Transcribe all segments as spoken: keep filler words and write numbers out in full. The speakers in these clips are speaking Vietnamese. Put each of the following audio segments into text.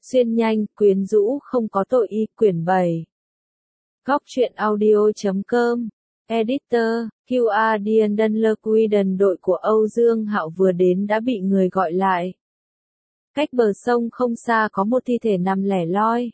Xuyên nhanh, quyến rũ không có tội y, quyển bảy. Góc truyện audio.com. Editor, quy a Diendon Lequiden. Đội của Âu Dương Hạo vừa đến đã bị người gọi lại. Cách bờ sông không xa có một thi thể nằm lẻ loi.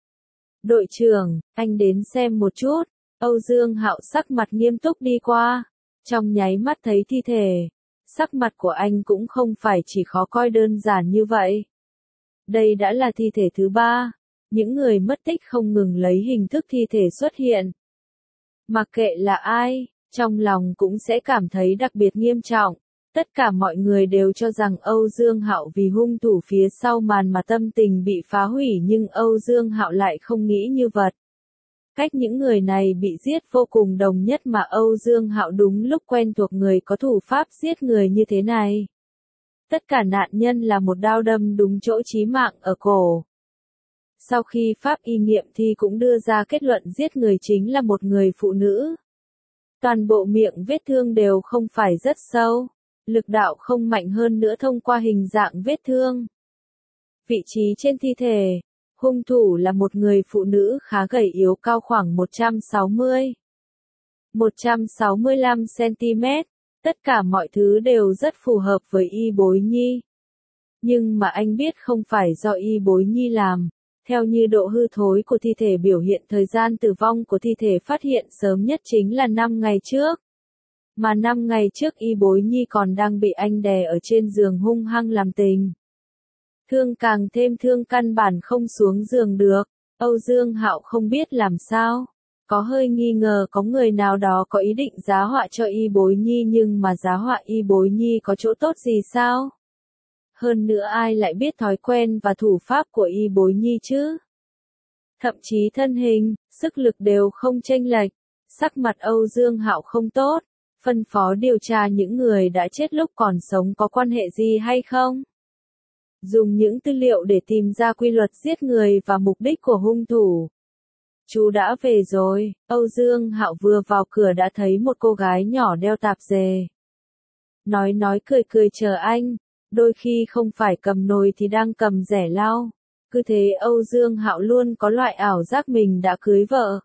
Đội trưởng, anh đến xem một chút. Âu Dương Hạo sắc mặt nghiêm túc đi qua. Trong nháy mắt thấy thi thể, sắc mặt của anh cũng không phải chỉ khó coi đơn giản như vậy. Đây đã là thi thể thứ ba. Những người mất tích không ngừng lấy hình thức thi thể xuất hiện. Mặc kệ là ai, trong lòng cũng sẽ cảm thấy đặc biệt nghiêm trọng. Tất cả mọi người đều cho rằng Âu Dương Hạo vì hung thủ phía sau màn mà tâm tình bị phá hủy, nhưng Âu Dương Hạo lại không nghĩ như vậy. Cách những người này bị giết vô cùng đồng nhất mà Âu Dương Hạo đúng lúc quen thuộc người có thủ pháp giết người như thế này. Tất cả nạn nhân là một đao đâm đúng chỗ chí mạng ở cổ. Sau khi pháp y nghiệm thì cũng đưa ra kết luận giết người chính là một người phụ nữ. Toàn bộ miệng vết thương đều không phải rất sâu, lực đạo không mạnh hơn nữa thông qua hình dạng vết thương. Vị trí trên thi thể, hung thủ là một người phụ nữ khá gầy yếu, cao khoảng một trăm sáu mươi, một trăm sáu mươi lăm xăng-ti-mét, tất cả mọi thứ đều rất phù hợp với Y Bối Nhi. Nhưng mà anh biết không phải do Y Bối Nhi làm. Theo như độ hư thối của thi thể biểu hiện, thời gian tử vong của thi thể phát hiện sớm nhất chính là năm ngày trước. Mà năm ngày trước Y Bối Nhi còn đang bị anh đè ở trên giường hung hăng làm tình. Thương càng thêm thương, căn bản không xuống giường được. Âu Dương Hạo không biết làm sao. Có hơi nghi ngờ có người nào đó có ý định giá họa cho Y Bối Nhi, nhưng mà giá họa Y Bối Nhi có chỗ tốt gì sao? Hơn nữa ai lại biết thói quen và thủ pháp của Y Bối Nhi chứ? Thậm chí thân hình, sức lực đều không chênh lệch. Sắc mặt Âu Dương Hạo không tốt, phân phó điều tra những người đã chết lúc còn sống có quan hệ gì hay không. Dùng những tư liệu để tìm ra quy luật giết người và mục đích của hung thủ. Chú đã về rồi. Âu Dương Hạo vừa vào cửa đã thấy một cô gái nhỏ đeo tạp dề. Nói nói cười cười chờ anh. Đôi khi không phải cầm nồi thì đang cầm rẻ lau. Cứ thế Âu Dương Hạo luôn có loại ảo giác mình đã cưới vợ.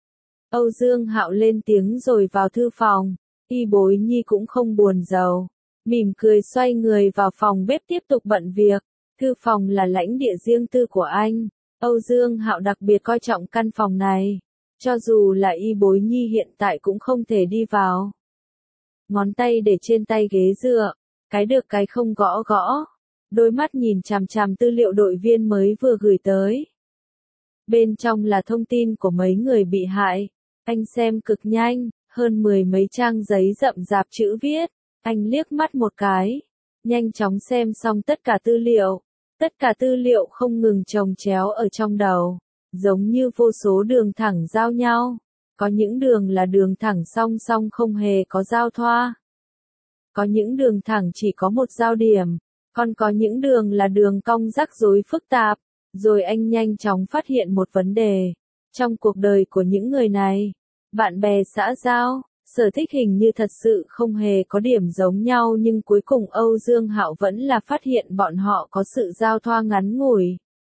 Âu Dương Hạo lên tiếng rồi vào thư phòng. Y Bối Nhi cũng không buồn rầu, mỉm cười xoay người vào phòng bếp tiếp tục bận việc. Thư phòng là lãnh địa riêng tư của anh. Âu Dương Hạo đặc biệt coi trọng căn phòng này. Cho dù là Y Bối Nhi hiện tại cũng không thể đi vào. Ngón tay để trên tay ghế dựa. Cái được cái không gõ gõ. Đôi mắt nhìn chằm chằm tư liệu đội viên mới vừa gửi tới. Bên trong là thông tin của mấy người bị hại. Anh xem cực nhanh, hơn mười mấy trang giấy rậm rạp chữ viết. Anh liếc mắt một cái. Nhanh chóng xem xong tất cả tư liệu. Tất cả tư liệu không ngừng chồng chéo ở trong đầu. Giống như vô số đường thẳng giao nhau. Có những đường là đường thẳng song song không hề có giao thoa. Có những đường thẳng chỉ có một giao điểm, còn có những đường là đường cong rắc rối phức tạp. Rồi anh nhanh chóng phát hiện một vấn đề. Trong cuộc đời của những người này, bạn bè xã giao, sở thích hình như thật sự không hề có điểm giống nhau, nhưng cuối cùng Âu Dương Hạo vẫn là phát hiện bọn họ có sự giao thoa ngắn ngủi.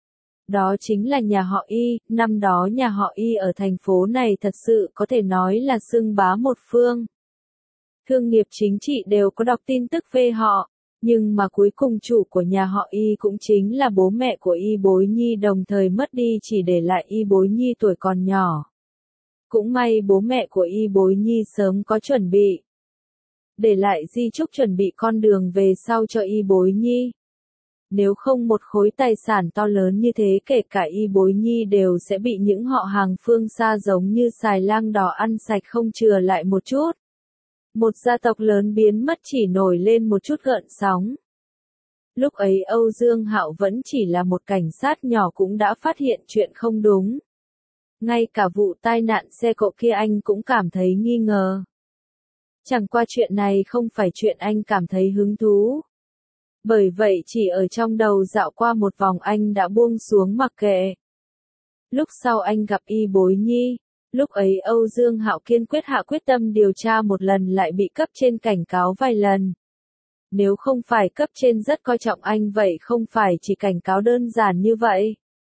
Đó chính là nhà họ Y. Năm đó nhà họ Y ở thành phố này thật sự có thể nói là xưng bá một phương. Thương nghiệp chính trị đều có đọc tin tức về họ, nhưng mà cuối cùng chủ của nhà họ Y cũng chính là bố mẹ của Y Bối Nhi đồng thời mất đi, chỉ để lại Y Bối Nhi tuổi còn nhỏ. Cũng may bố mẹ của Y Bối Nhi sớm có chuẩn bị. Để lại di chúc chuẩn bị con đường về sau cho Y Bối Nhi. Nếu không một khối tài sản to lớn như thế kể cả Y Bối Nhi đều sẽ bị những họ hàng phương xa giống như xài lang đỏ ăn sạch không chừa lại một chút. Một gia tộc lớn biến mất chỉ nổi lên một chút gợn sóng. Lúc ấy Âu Dương Hạo vẫn chỉ là một cảnh sát nhỏ cũng đã phát hiện chuyện không đúng. Ngay cả vụ tai nạn xe cộ kia anh cũng cảm thấy nghi ngờ. Chẳng qua chuyện này không phải chuyện anh cảm thấy hứng thú. Bởi vậy chỉ ở trong đầu dạo qua một vòng anh đã buông xuống mặc kệ. Lúc sau anh gặp Y Bối Nhi. Lúc ấy Âu Dương Hạo kiên quyết hạ quyết tâm điều tra một lần lại bị cấp trên cảnh cáo vài lần. Nếu không phải cấp trên rất coi trọng anh vậy không phải chỉ cảnh cáo đơn giản như vậy.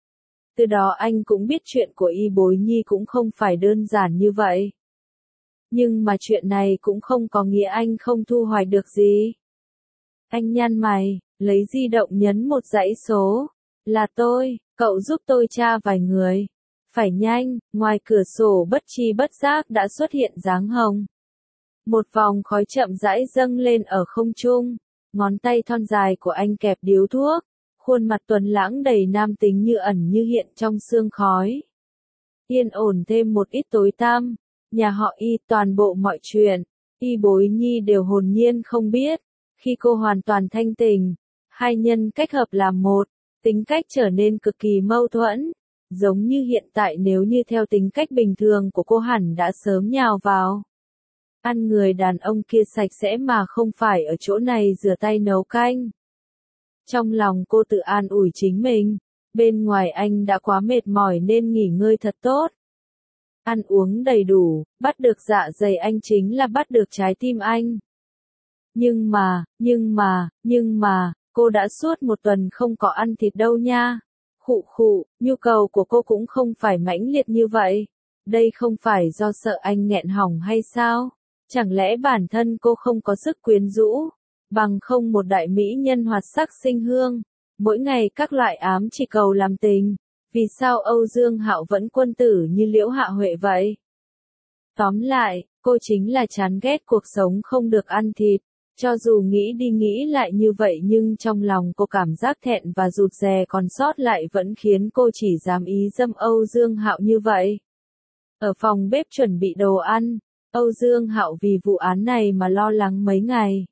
Từ đó anh cũng biết chuyện của Y Bối Nhi cũng không phải đơn giản như vậy. Nhưng mà chuyện này cũng không có nghĩa anh không thu hoạch được gì. Anh nhăn mày, lấy di động nhấn một dãy số. Là tôi, cậu giúp tôi tra vài người. Phải nhanh, ngoài cửa sổ bất chi bất giác đã xuất hiện dáng hồng. Một vòng khói chậm rãi dâng lên ở không trung, ngón tay thon dài của anh kẹp điếu thuốc, khuôn mặt tuấn lãng đầy nam tính như ẩn như hiện trong sương khói. Yên ổn thêm một ít tối tăm, nhà họ Y toàn bộ mọi chuyện, Y Bối Nhi đều hồn nhiên không biết, khi cô hoàn toàn thanh tỉnh, hai nhân cách hợp làm một, tính cách trở nên cực kỳ mâu thuẫn, giống như hiện tại nếu như theo tính cách bình thường của cô hẳn đã sớm nhào vào. Ăn người đàn ông kia sạch sẽ mà không phải ở chỗ này rửa tay nấu canh. Trong lòng cô tự an ủi chính mình, bên ngoài anh đã quá mệt mỏi nên nghỉ ngơi thật tốt. Ăn uống đầy đủ, bắt được dạ dày anh chính là bắt được trái tim anh. Nhưng mà, nhưng mà, nhưng mà, cô đã suốt một tuần không có ăn thịt đâu nha. Khụ khụ, nhu cầu của cô cũng không phải mãnh liệt như vậy. Đây không phải do sợ anh nghẹn hỏng hay sao? Chẳng lẽ bản thân cô không có sức quyến rũ? Bằng không một đại mỹ nhân hoạt sắc sinh hương, mỗi ngày các loại ám chỉ cầu làm tình. Vì sao Âu Dương Hạo vẫn quân tử như Liễu Hạ Huệ vậy? Tóm lại, cô chính là chán ghét cuộc sống không được ăn thịt. Cho dù nghĩ đi nghĩ lại như vậy nhưng trong lòng cô cảm giác thẹn và rụt rè còn sót lại vẫn khiến cô chỉ dám ý dâm Âu Dương Hạo như vậy. Ở phòng bếp chuẩn bị đồ ăn, Âu Dương Hạo vì vụ án này mà lo lắng mấy ngày.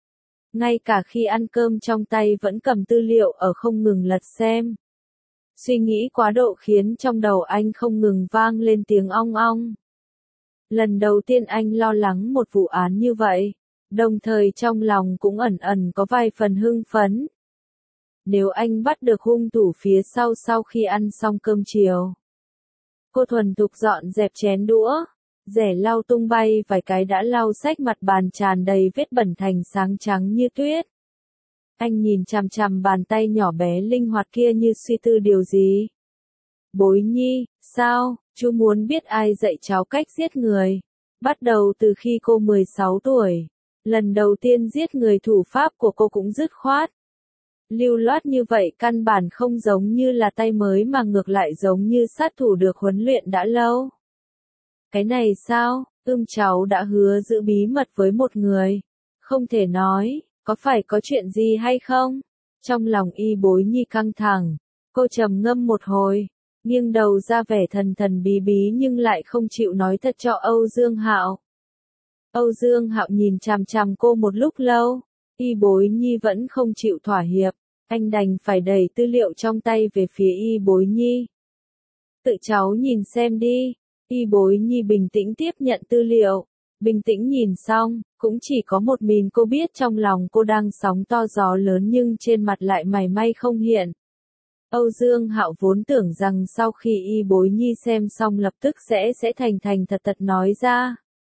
Ngay cả khi ăn cơm trong tay vẫn cầm tư liệu ở không ngừng lật xem. Suy nghĩ quá độ khiến trong đầu anh không ngừng vang lên tiếng ong ong. Lần đầu tiên anh lo lắng một vụ án như vậy, đồng thời trong lòng cũng ẩn ẩn có vài phần hưng phấn. Nếu anh bắt được hung thủ phía sau sau khi ăn xong cơm chiều. Cô thuần thục dọn dẹp chén đũa, rẻ lau tung bay vài cái đã lau sạch mặt bàn tràn đầy vết bẩn thành sáng trắng như tuyết. Anh nhìn chằm chằm bàn tay nhỏ bé linh hoạt kia như suy tư điều gì. Bối Nhi, sao, chú muốn biết ai dạy cháu cách giết người? Bắt đầu từ khi cô mười sáu tuổi, lần đầu tiên giết người thủ pháp của cô cũng dứt khoát. Lưu loát như vậy căn bản không giống như là tay mới mà ngược lại giống như sát thủ được huấn luyện đã lâu. Cái này sao, ưm cháu đã hứa giữ bí mật với một người. Không thể nói, có phải có chuyện gì hay không? Trong lòng Y Bối Nhi căng thẳng, cô trầm ngâm một hồi, nghiêng đầu ra vẻ thần thần bí bí nhưng lại không chịu nói thật cho Âu Dương Hạo. Âu Dương Hạo nhìn chằm chằm cô một lúc lâu, Y Bối Nhi vẫn không chịu thỏa hiệp, anh đành phải đẩy tư liệu trong tay về phía Y Bối Nhi. Tự cháu nhìn xem đi. Y Bối Nhi bình tĩnh tiếp nhận tư liệu, bình tĩnh nhìn xong, cũng chỉ có một mình cô biết trong lòng cô đang sóng to gió lớn nhưng trên mặt lại mảy may không hiện. Âu Dương Hạo vốn tưởng rằng sau khi Y Bối Nhi xem xong lập tức sẽ sẽ thành thành thật thật nói ra.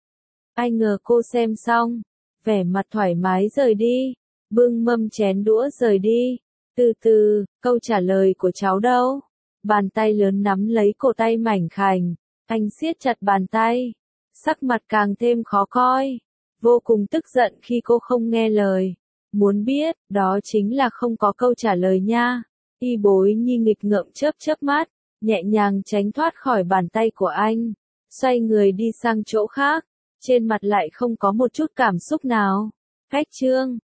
Ai ngờ cô xem xong, vẻ mặt thoải mái rời đi, bưng mâm chén đũa rời đi. Từ từ, câu trả lời của cháu đâu? Bàn tay lớn nắm lấy cổ tay mảnh khảnh, anh siết chặt bàn tay, sắc mặt càng thêm khó coi, vô cùng tức giận khi cô không nghe lời. Muốn biết, đó chính là không có câu trả lời nha. Y Bối Nhi nghịch ngợm chớp chớp mắt, nhẹ nhàng tránh thoát khỏi bàn tay của anh, xoay người đi sang chỗ khác, trên mặt lại không có một chút cảm xúc nào. Khách trương,